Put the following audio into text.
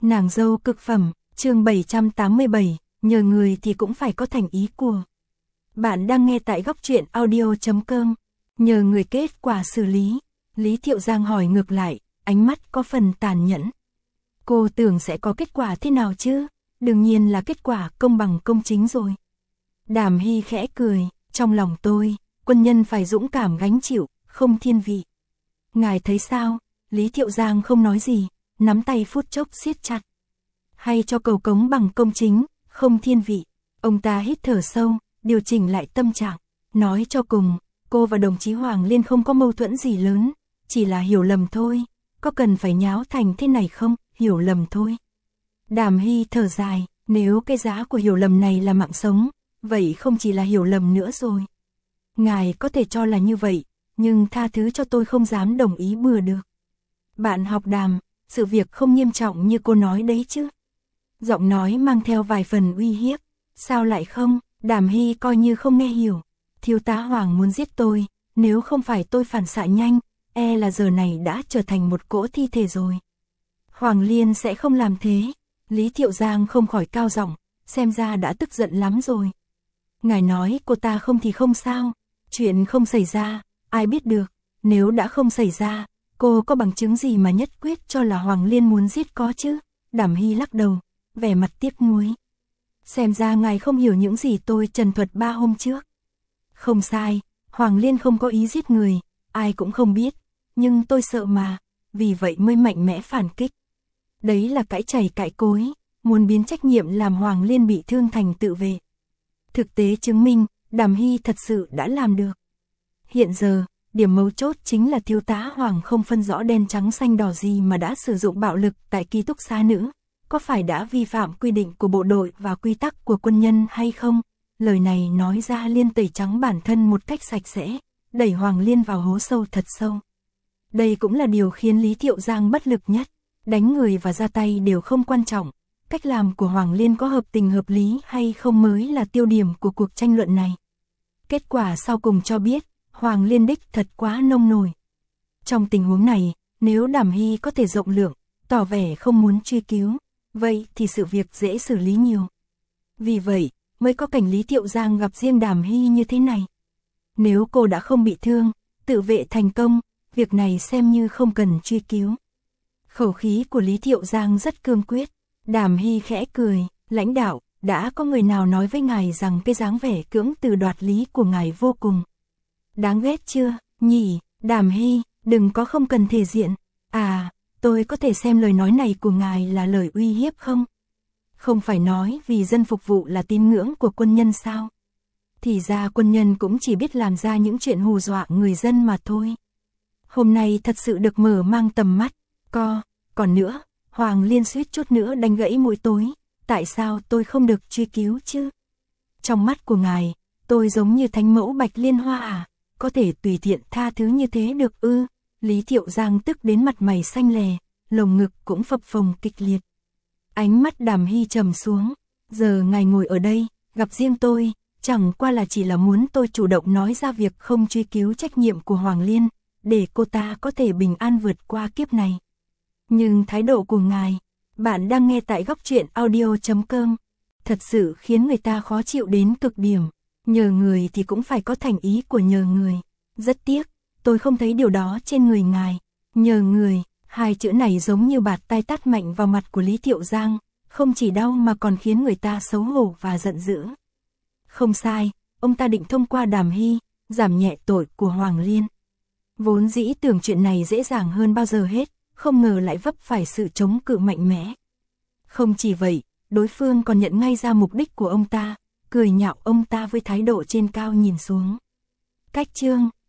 Nàng dâu cực phẩm, chương 787, nhờ người thì cũng phải có thành ý của. Bạn đang nghe tại góc truyện audio.com. Nhờ người kết quả xử lý. Lý Thiệu Giang hỏi ngược lại, ánh mắt có phần tàn nhẫn. Cô tưởng sẽ có kết quả thế nào chứ? Đương nhiên là kết quả công bằng công chính rồi. Đàm Hy khẽ cười, trong lòng tôi, quân nhân phải dũng cảm gánh chịu, không thiên vị. Ngài thấy sao? Lý Thiệu Giang không nói gì, nắm tay phút chốc siết chặt. Hay cho cầu cống bằng công chính, không thiên vị. Ông ta hít thở sâu, điều chỉnh lại tâm trạng. Nói cho cùng, cô và đồng chí Hoàng Liên không có mâu thuẫn gì lớn, chỉ là hiểu lầm thôi. Có cần phải nháo thành thế này không? Hiểu lầm thôi. Đàm Hy thở dài, nếu cái giá của hiểu lầm này là mạng sống, vậy không chỉ là hiểu lầm nữa rồi. Ngài có thể cho là như vậy, nhưng tha thứ cho tôi không dám đồng ý bừa được. Bạn học Đàm, sự việc không nghiêm trọng như cô nói đấy chứ. Giọng nói mang theo vài phần uy hiếp. Sao lại không? Đàm Hy coi như không nghe hiểu. Thiếu tá Hoàng muốn giết tôi, nếu không phải tôi phản xạ nhanh, e là giờ này đã trở thành một cỗ thi thể rồi. Hoàng Liên sẽ không làm thế. Lý Thiệu Giang không khỏi cao giọng, xem ra đã tức giận lắm rồi. Ngài nói cô ta không thì không sao, chuyện không xảy ra, ai biết được, nếu đã không xảy ra, cô có bằng chứng gì mà nhất quyết cho là Hoàng Liên muốn giết có chứ? Đàm Hy lắc đầu, vẻ mặt tiếc nuối. Xem ra ngài không hiểu những gì tôi trần thuật 3 hôm trước. Không sai, Hoàng Liên không có ý giết người, ai cũng không biết, nhưng tôi sợ mà, vì vậy mới mạnh mẽ phản kích. Đấy là cãi chày cãi cối, muốn biến trách nhiệm làm Hoàng Liên bị thương thành tự vệ. Thực tế chứng minh, Đàm Hy thật sự đã làm được. Hiện giờ, điểm mấu chốt chính là thiếu tá Hoàng không phân rõ đen trắng xanh đỏ gì mà đã sử dụng bạo lực tại ký túc xá nữ. Có phải đã vi phạm quy định của bộ đội và quy tắc của quân nhân hay không? Lời này nói ra Liên tẩy trắng bản thân một cách sạch sẽ, đẩy Hoàng Liên vào hố sâu thật sâu. Đây cũng là điều khiến Lý Thiệu Giang bất lực nhất. Đánh người và ra tay đều không quan trọng. Cách làm của Hoàng Liên có hợp tình hợp lý hay không mới là tiêu điểm của cuộc tranh luận này. Kết quả sau cùng cho biết, Hoàng Liên đích thật quá nông nổi. Trong tình huống này, nếu Đàm Hy có thể rộng lượng, tỏ vẻ không muốn truy cứu, vậy thì sự việc dễ xử lý nhiều. Vì vậy, mới có cảnh Lý Thiệu Giang gặp riêng Đàm Hy như thế này. Nếu cô đã không bị thương, tự vệ thành công, việc này xem như không cần truy cứu. Khẩu khí của Lý Thiệu Giang rất cương quyết. Đàm Hy khẽ cười, lãnh đạo, đã có người nào nói với ngài rằng cái dáng vẻ cưỡng từ đoạt lý của ngài vô cùng đáng ghét chưa, nhỉ? Đàm Hy, đừng có không cần thể diện. À, tôi có thể xem lời nói này của ngài là lời uy hiếp không? Không phải nói vì dân phục vụ là tín ngưỡng của quân nhân sao? Thì ra quân nhân cũng chỉ biết làm ra những chuyện hù dọa người dân mà thôi. Hôm nay thật sự được mở mang tầm mắt. Còn nữa, Hoàng Liên suýt chút nữa đánh gãy mũi tối. Tại sao tôi không được truy cứu chứ? Trong mắt của ngài, tôi giống như thánh mẫu Bạch Liên Hoa à? Có thể tùy tiện tha thứ như thế được ư? Lý Thiệu Giang tức đến mặt mày xanh lè, lồng ngực cũng phập phồng kịch liệt. Ánh mắt Đàm Hy trầm xuống. Giờ ngài ngồi ở đây, gặp riêng tôi, chẳng qua là chỉ là muốn tôi chủ động nói ra việc không truy cứu trách nhiệm của Hoàng Liên, để cô ta có thể bình an vượt qua kiếp này. Nhưng thái độ của ngài, bạn đang nghe tại góc truyện audio.com, thật sự khiến người ta khó chịu đến cực điểm. Nhờ người thì cũng phải có thành ý của nhờ người. Rất tiếc, tôi không thấy điều đó trên người ngài. Nhờ người, hai chữ này giống như bạt tai tát mạnh vào mặt của Lý Thiệu Giang, không chỉ đau mà còn khiến người ta xấu hổ và giận dữ. Không sai, ông ta định thông qua Đàm Hy, giảm nhẹ tội của Hoàng Liên. Vốn dĩ tưởng chuyện này dễ dàng hơn bao giờ hết, không ngờ lại vấp phải sự chống cự mạnh mẽ. Không chỉ vậy, đối phương còn nhận ngay ra mục đích của ông ta, cười nhạo ông ta với thái độ trên cao nhìn xuống. Cách chương,